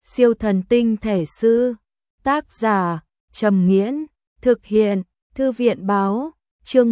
Siêu thần tinh thể sư. Tác giả Trầm Nghiễn. Thực hiện Thư viện báo. Chương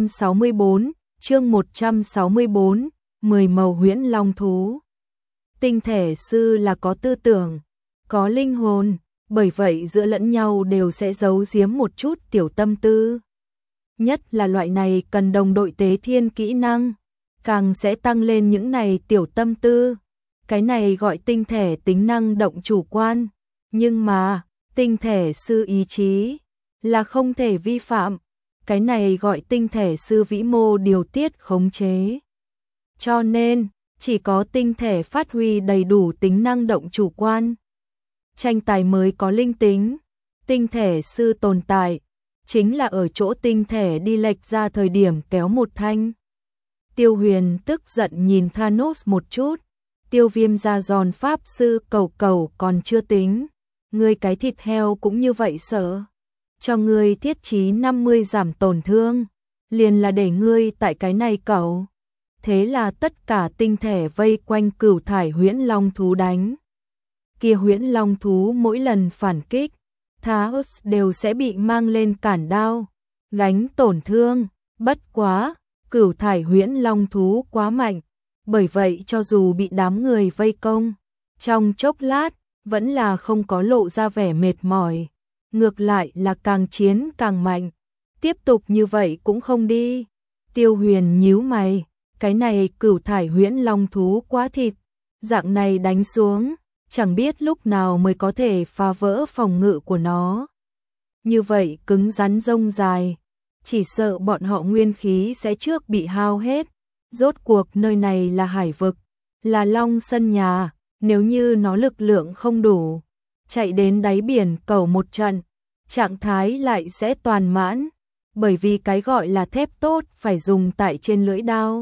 164, 10 màu huyễn long thú. Tinh thể sư là có tư tưởng, có linh hồn, bởi vậy giữa lẫn nhau đều sẽ giấu giếm một chút tiểu tâm tư. Nhất là loại này cần đồng đội tế thiên kỹ năng, càng sẽ tăng lên những này tiểu tâm tư. Cái này gọi tinh thể tính năng động chủ quan, nhưng mà tinh thể sư ý chí là không thể vi phạm. Cái này gọi tinh thể sư vĩ mô điều tiết khống chế. Cho nên, chỉ có tinh thể phát huy đầy đủ tính năng động chủ quan, tranh tài mới có linh tính. Tinh thể sư tồn tại chính là ở chỗ tinh thể đi lệch ra thời điểm kéo một thanh. Tiêu Huyền tức giận nhìn Thanos một chút. Tiêu Viêm ra giòn pháp sư cầu còn chưa tính, ngươi cái thịt heo cũng như vậy sợ. Cho ngươi thiết trí 50 giảm tổn thương, liền là để ngươi tại cái này cậu. Thế là tất cả tinh thể vây quanh cửu thải huyễn long thú đánh. Kia huyễn long thú mỗi lần phản kích, Thanos đều sẽ bị mang lên cản đao, gánh tổn thương. Bất quá, cửu thải huyễn long thú quá mạnh, bởi vậy cho dù bị đám người vây công, trong chốc lát vẫn là không có lộ ra vẻ mệt mỏi, ngược lại là càng chiến càng mạnh. Tiếp tục như vậy cũng không đi. Tiêu Huyền nhíu mày, cái này cửu thải huyễn long thú quá thịt, dạng này đánh xuống, chẳng biết lúc nào mới có thể phá vỡ phòng ngự của nó. Như vậy cứng rắn rông dài, chỉ sợ bọn họ nguyên khí sẽ trước bị hao hết. Rốt cuộc nơi này là hải vực, là long sân nhà, nếu như nó lực lượng không đủ, chạy đến đáy biển cầu một trận, trạng thái lại sẽ toàn mãn, bởi vì cái gọi là thép tốt phải dùng tại trên lưỡi đao.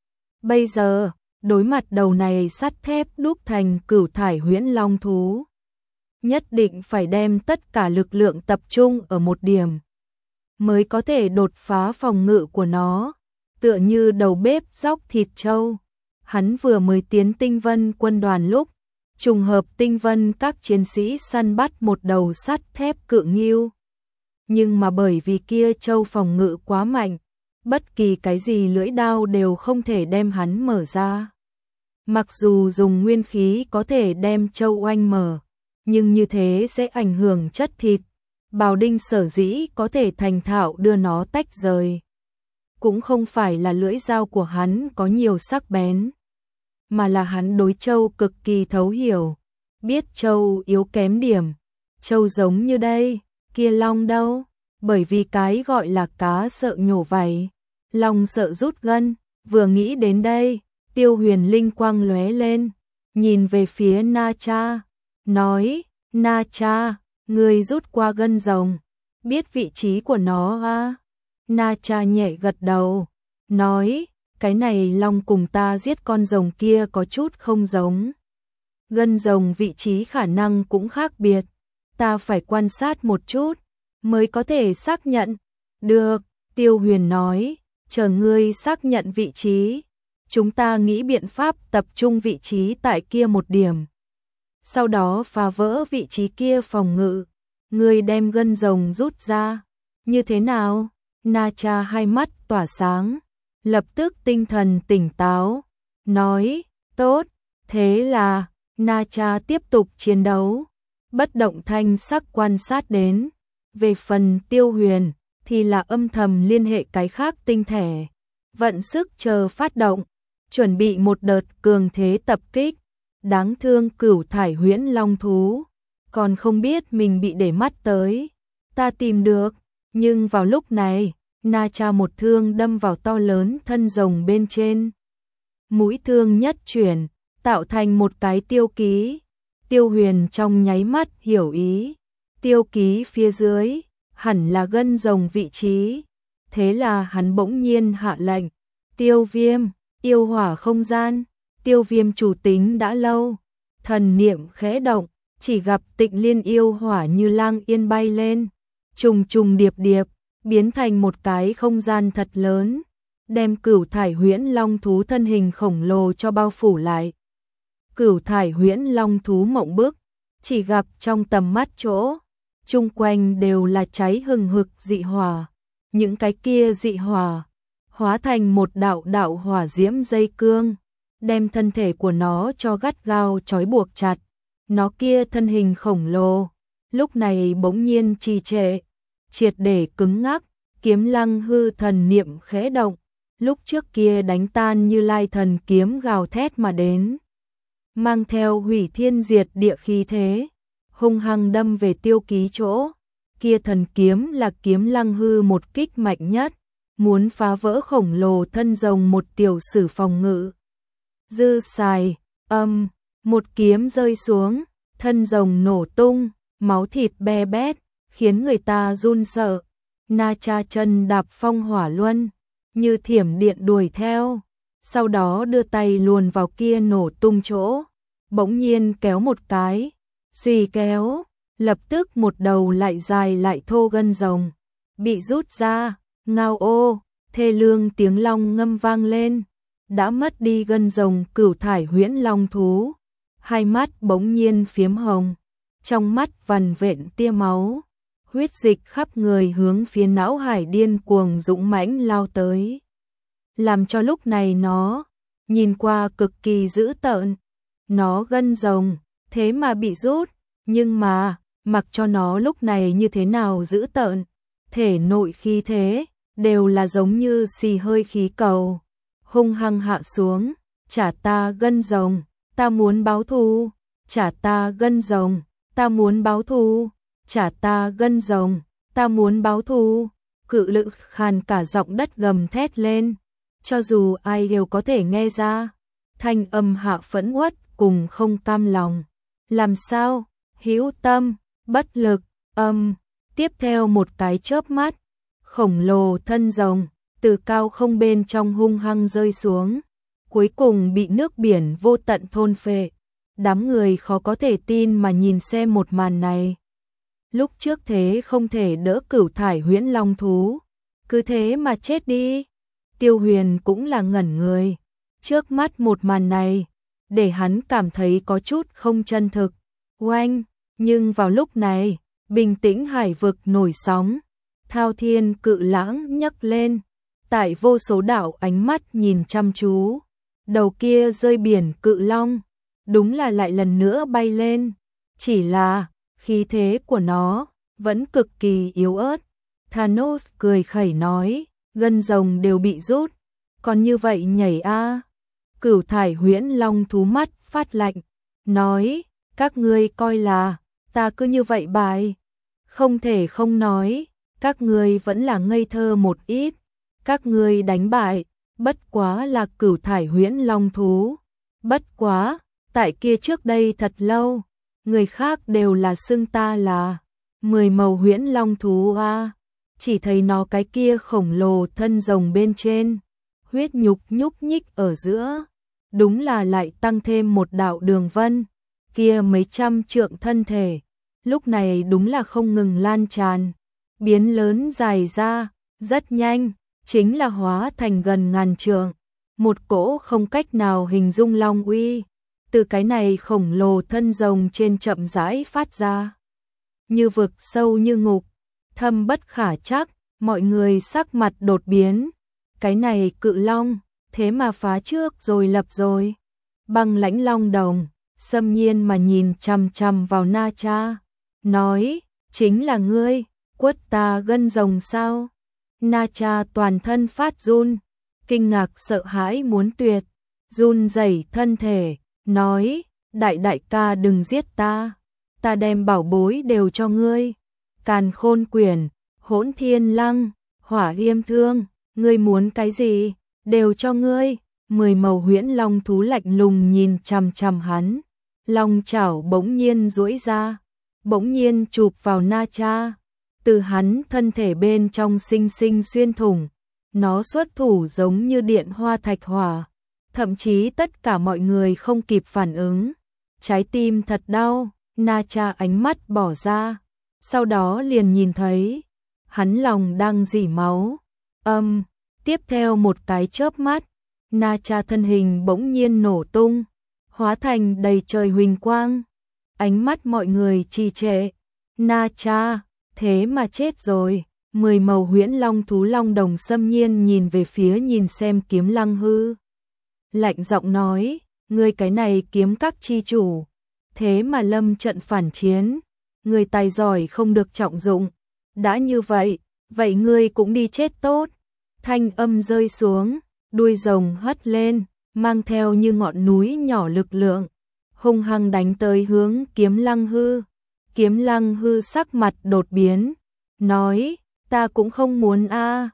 Bây giờ, đối mặt đầu này sắt thép đúc thành cửu thải huyễn long thú, nhất định phải đem tất cả lực lượng tập trung ở một điểm, mới có thể đột phá phòng ngự của nó. Tựa như đầu bếp róc thịt trâu, hắn vừa mới tiến tinh vân quân đoàn lúc, trùng hợp tinh vân các chiến sĩ săn bắt một đầu sắt thép cự ngưu. Nhưng mà bởi vì kia trâu phòng ngự quá mạnh, bất kỳ cái gì lưỡi đao đều không thể đem hắn mở ra. Mặc dù dùng nguyên khí có thể đem trâu oanh mở, nhưng như thế sẽ ảnh hưởng chất thịt. Bào Đinh sở dĩ có thể thành thạo đưa nó tách rời, cũng không phải là lưỡi dao của hắn có nhiều sắc bén, mà là hắn đối trâu cực kỳ thấu hiểu, biết trâu yếu kém điểm. Trâu giống như đây, kia long đâu? Bởi vì cái gọi là cá sợ nhổ vảy, long sợ rút gân. Vừa nghĩ đến đây, Tiêu Huyền linh quang lóe lên, nhìn về phía Na Cha, nói: Na Cha, ngươi rút qua gân rồng, biết vị trí của nó à? Na Cha nhẹ gật đầu, nói: cái này long cùng ta giết con rồng kia có chút không giống. Gân rồng vị trí khả năng cũng khác biệt, ta phải quan sát một chút, mới có thể xác nhận. Được, Tiêu Huyền nói, chờ ngươi xác nhận vị trí, chúng ta nghĩ biện pháp tập trung vị trí tại kia một điểm. Sau đó phá vỡ vị trí kia phòng ngự, ngươi đem gân rồng rút ra, như thế nào? Na Cha hai mắt tỏa sáng, lập tức tinh thần tỉnh táo, nói: tốt. Thế là Na Cha tiếp tục chiến đấu, bất động thanh sắc quan sát đến. Về phần Tiêu Huyền thì là âm thầm liên hệ cái khác tinh thể, vận sức chờ phát động, chuẩn bị một đợt cường thế tập kích. Đáng thương cửu thải huyễn long thú, còn không biết mình bị để mắt tới. Ta tìm được. Nhưng vào lúc này, Na Cha một thương đâm vào to lớn thân rồng bên trên. Mũi thương nhất chuyển, tạo thành một cái tiêu ký. Tiêu Huyền trong nháy mắt hiểu ý. Tiêu ký phía dưới, hẳn là gân rồng vị trí. Thế là hắn bỗng nhiên hạ lệnh: Tiêu Viêm, yêu hỏa không gian. Tiêu Viêm chủ tính đã lâu, thần niệm khẽ động, chỉ gặp Tịnh Liên yêu hỏa như lang yên bay lên, trùng trùng điệp điệp, biến thành một cái không gian thật lớn, đem cửu thải huyễn long thú thân hình khổng lồ cho bao phủ lại. Cửu thải huyễn long thú mộng bức, chỉ gặp trong tầm mắt chỗ, chung quanh đều là cháy hừng hực dị hỏa, những cái kia dị hỏa hóa thành một đạo đạo hỏa diễm dây cương, đem thân thể của nó cho gắt gao trói buộc chặt. Nó kia thân hình khổng lồ, lúc này bỗng nhiên trì trệ, triệt để cứng ngắc, Kiếm Lăng hư thần niệm khẽ động, lúc trước kia đánh tan Như Lai thần kiếm gào thét mà đến, mang theo hủy thiên diệt địa khí thế, hung hăng đâm về Tiêu Ký chỗ. Kia thần kiếm là Kiếm Lăng hư một kích mạnh nhất, muốn phá vỡ khổng lồ thân rồng một tiểu sử phòng ngự. Dư xài, một kiếm rơi xuống, thân rồng nổ tung, máu thịt be bét, khiến người ta run sợ. Na Cha chân đạp phong hỏa luân, như thiểm điện đuổi theo, sau đó đưa tay luồn vào kia nổ tung chỗ, bỗng nhiên kéo một cái, suy kéo, lập tức một đầu lại dài lại thô gân rồng bị rút ra, ngao ô, thê lương tiếng long ngâm vang lên. Đã mất đi gân rồng Cửu Thải Huyễn Long thú, hai mắt bỗng nhiên phiếm hồng, trong mắt vằn vện tia máu, huyết dịch khắp người hướng phía não hải điên cuồng dũng mãnh lao tới, làm cho lúc này nó nhìn qua cực kỳ dữ tợn. Nó gân rồng thế mà bị rút, nhưng mà mặc cho nó lúc này như thế nào dữ tợn, thể nội khí thế đều là giống như xì hơi khí cầu, hung hăng hạ xuống. Trả ta gân rồng, ta muốn báo thù, trả ta gân rồng, ta muốn báo thù, trả ta gân rồng, ta muốn báo thù. Cự lực khàn cả giọng đất gầm thét lên, cho dù ai đều có thể nghe ra, thanh âm hạ phẫn uất cùng không cam lòng. Làm sao? Hữu tâm, bất lực, tiếp theo một cái chớp mắt, khổng lồ thân rồng từ cao không bên trong hung hăng rơi xuống, cuối cùng bị nước biển vô tận thôn phệ. Đám người khó có thể tin mà nhìn xem một màn này. Lúc trước thế không thể đỡ Cửu Thải Huyễn Long thú, cứ thế mà chết đi. Tiêu Huyền cũng là ngẩn người, trước mắt một màn này để hắn cảm thấy có chút không chân thực. Oanh, nhưng vào lúc này, bình tĩnh hải vực nổi sóng, thao thiên cự lãng nhấc lên, tại vô số đạo ánh mắt nhìn chăm chú, đầu kia rơi biển cự long, đúng là lại lần nữa bay lên, chỉ là khí thế của nó vẫn cực kỳ yếu ớt. Thanos cười khẩy nói, gân rồng đều bị rút, còn như vậy nhảy a. Cửu Thải Huyễn Long thú mắt phát lạnh, nói, các ngươi coi là ta cứ như vậy bài. Không thể không nói, các ngươi vẫn là ngây thơ một ít. Các ngươi đánh bại, bất quá là Cửu Thải Huyễn Long thú. Bất quá, tại kia trước đây thật lâu, người khác đều là xưng ta là 10 màu huyễn long thú a. Chỉ thấy nó cái kia khổng lồ thân rồng bên trên, huyết nhục nhúc nhích ở giữa, đúng là lại tăng thêm một đạo đường vân. Kia mấy trăm trượng thân thể, lúc này đúng là không ngừng lan tràn, biến lớn dài ra, rất nhanh, chính là hóa thành gần ngàn trượng. Một cỗ không cách nào hình dung long uy, từ cái này khổng lồ thân rồng trên chậm rãi phát ra. Như vực sâu như ngục, thâm bất khả trắc, mọi người sắc mặt đột biến. Cái này cự long, thế mà phá trước rồi lập rồi. Băng Lãnh Long Đồng xâm nhiên mà nhìn chằm chằm vào Na Cha, nói, chính là ngươi, quất ta gân rồng sao? Na Cha toàn thân phát run, kinh ngạc sợ hãi muốn tuyệt, run rẩy thân thể, nói, đại ca đừng giết ta, ta đem bảo bối đều cho ngươi, Càn Khôn Quyển, Hỗn Thiên Lăng, Hỏa Yêm Thương, ngươi muốn cái gì, đều cho ngươi. 10 màu huyễn long thú lạnh lùng nhìn chằm chằm hắn, long chảo bỗng nhiên duỗi ra, bỗng nhiên chụp vào Na Cha, từ hắn thân thể bên trong sinh sinh xuyên thủng, nó xuất thủ giống như điện hoa thạch hỏa, thậm chí tất cả mọi người không kịp phản ứng, trái tim thật đau. Na Cha ánh mắt bỏ ra, sau đó liền nhìn thấy hắn lòng đang rỉ máu. Tiếp theo một cái chớp mắt, Na Cha thân hình bỗng nhiên nổ tung, hóa thành đầy trời huỳnh quang. Ánh mắt mọi người trì trệ. Na cha, thế mà chết rồi. 10 màu huyễn long thú long đồng xâm nhiên nhìn về phía nhìn xem Kiếm Lăng Hư. Lạnh giọng nói, ngươi cái này kiếm các chi chủ, thế mà lâm trận phản chiến, người tài giỏi không được trọng dụng. Đã như vậy, vậy ngươi cũng đi chết tốt. Thanh âm rơi xuống, đuôi rồng hất lên, mang theo như ngọn núi nhỏ lực lượng, hung hăng đánh tới hướng Kiếm Lăng Hư. Kiếm Lăng Hư sắc mặt đột biến, nói, ta cũng không muốn a.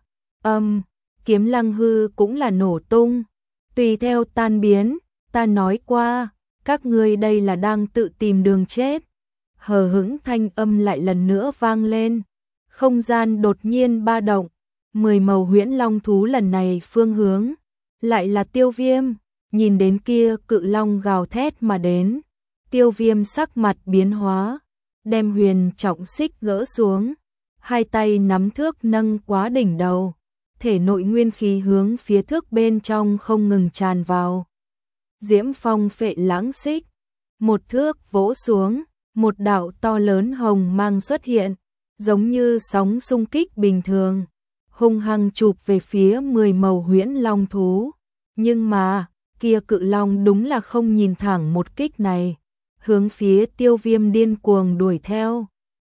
Kiếm Lăng Hư cũng là nổ tung, tùy theo tan biến, ta nói qua, các ngươi đây là đang tự tìm đường chết. Hờ hững thanh âm lại lần nữa vang lên, không gian đột nhiên ba động, 10 màu huyễn long thú lần này phương hướng, lại là Tiêu Viêm, nhìn đến kia cự long gào thét mà đến, Tiêu Viêm sắc mặt biến hóa, đem huyền trọng xích gỡ xuống, hai tay nắm thước nâng quá đỉnh đầu, thể nội nguyên khí hướng phía thước bên trong không ngừng tràn vào. Diễm phong phệ lãng xích, một thước vỗ xuống, một đạo to lớn hồng mang xuất hiện, giống như sóng xung kích bình thường, hung hăng chụp về phía 10 màu huyễn long thú. Nhưng mà, kia cự long đúng là không nhìn thẳng một kích này, hướng phía Tiêu Viêm điên cuồng đuổi theo.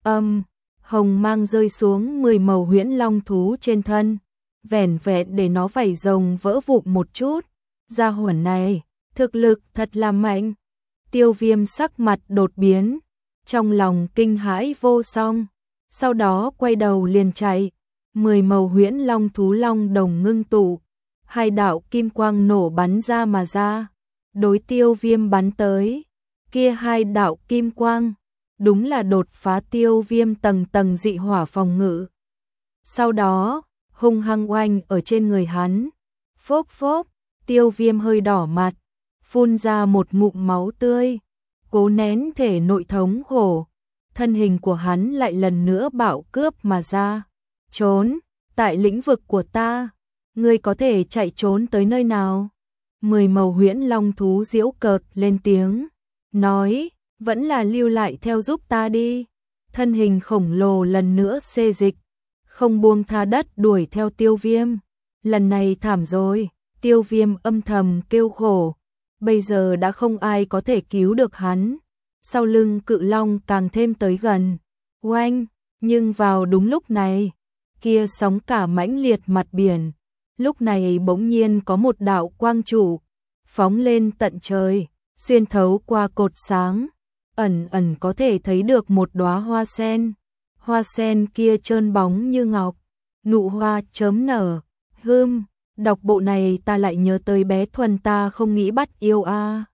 Hồng mang rơi xuống 10 màu huyễn long thú trên thân, vẻn vẹn để nó vảy rồng vỡ vụn một chút. Gia hỏa này, thực lực thật là mạnh. Tiêu Viêm sắc mặt đột biến, trong lòng kinh hãi vô song, sau đó quay đầu liền chạy. 10 màu huyễn long thú long đồng ngưng tụ, hai đạo kim quang nổ bắn ra mà ra, đối Tiêu Viêm bắn tới. Kia hai đạo kim quang, đúng là đột phá Tiêu Viêm tầng tầng dị hỏa phòng ngự. Sau đó, hung hăng oanh ở trên người hắn. Phốc phốc, Tiêu Viêm hơi đỏ mặt, phun ra một ngụm máu tươi, cố nén thể nội thống khổ. Thân hình của hắn lại lần nữa bạo cướp mà ra. Trốn, tại lĩnh vực của ta, ngươi có thể chạy trốn tới nơi nào? 10 màu huyễn long thú giễu cợt lên tiếng, nói, vẫn là lưu lại theo giúp ta đi. Thân hình khổng lồ lần nữa xê dịch, không buông tha đất đuổi theo Tiêu Viêm. Lần này thảm rồi, Tiêu Viêm âm thầm kêu khổ, bây giờ đã không ai có thể cứu được hắn. Sau lưng cự long càng thêm tới gần, oanh, nhưng vào đúng lúc này, kia sóng cả mãnh liệt mặt biển, lúc này bỗng nhiên có một đạo quang trụ phóng lên tận trời, xuyên thấu qua cột sáng, ẩn ẩn có thể thấy được một đóa hoa sen. Hoa sen kia trơn bóng như ngọc, nụ hoa chớm nở. Đọc bộ này ta lại nhớ tới bé Thuần ta không nghĩ bắt yêu a.